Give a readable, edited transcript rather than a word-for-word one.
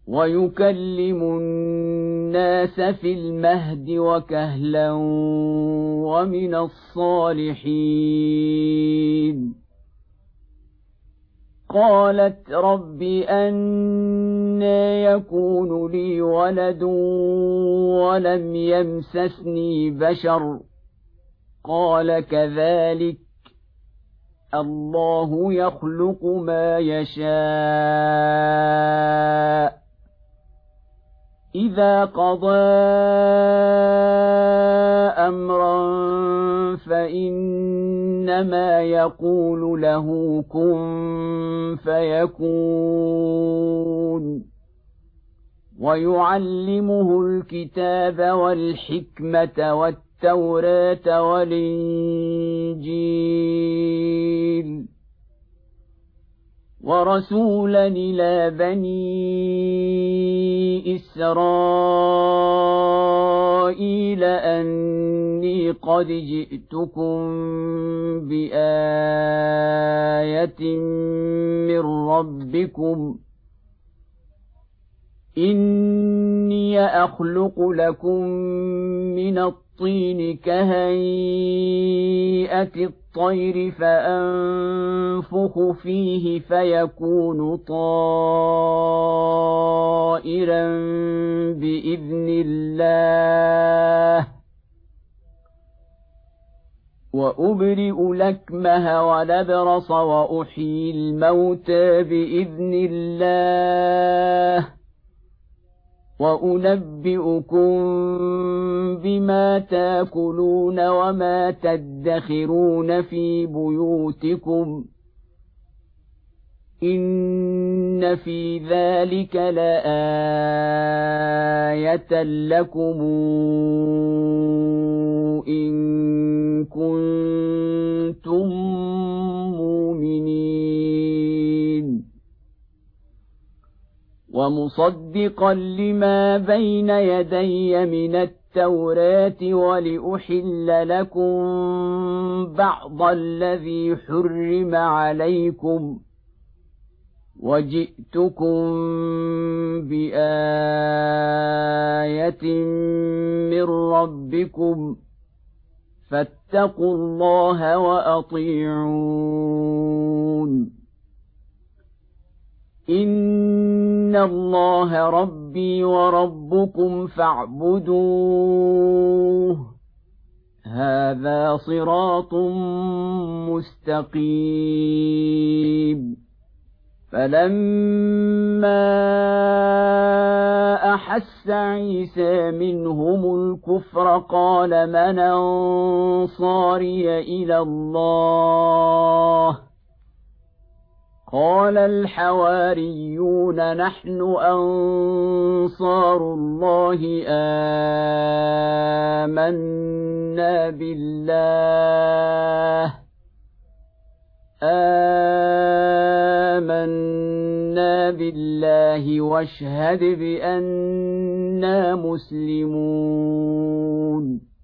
ويكلم الناس في المهد وكهلا ومن الصالحين. قالت رب أنى يكون لي ولد ولم يمسسني بشر قال كذلك الله يخلق ما يشاء إذا قضى أمرا فإنما يقول له كن فيكون. ويعلمه الكتاب والحكمة والتوراة والإنجيل ورسولا إلى بني إسرائيل أني قد جئتكم بآية من ربكم إني أخلق لكم من الطين كهيئة الطير فأنفخ فيه فيكون طائرا بإذن الله وأبرئ الأكمه والأبرص وأحيي الموتى بإذن الله وأنبئكم بما تاكلون وما تدخرون في بيوتكم إن في ذلك لآية لكم إن كنتم مؤمنين. ومصدقا لما بين يدي من التوراة ولأحل لكم بعض الذي حرم عليكم وجئتكم بآية من ربكم فاتقوا الله وأطيعون. إن الله ربي وربكم فاعبدوه هذا صراط مستقيم. فلما أحس عيسى منهم الكفر قال من أنصاري إلى الله قال الحواريون نحن أنصار الله آمنا بالله واشهد بأننا مسلمون.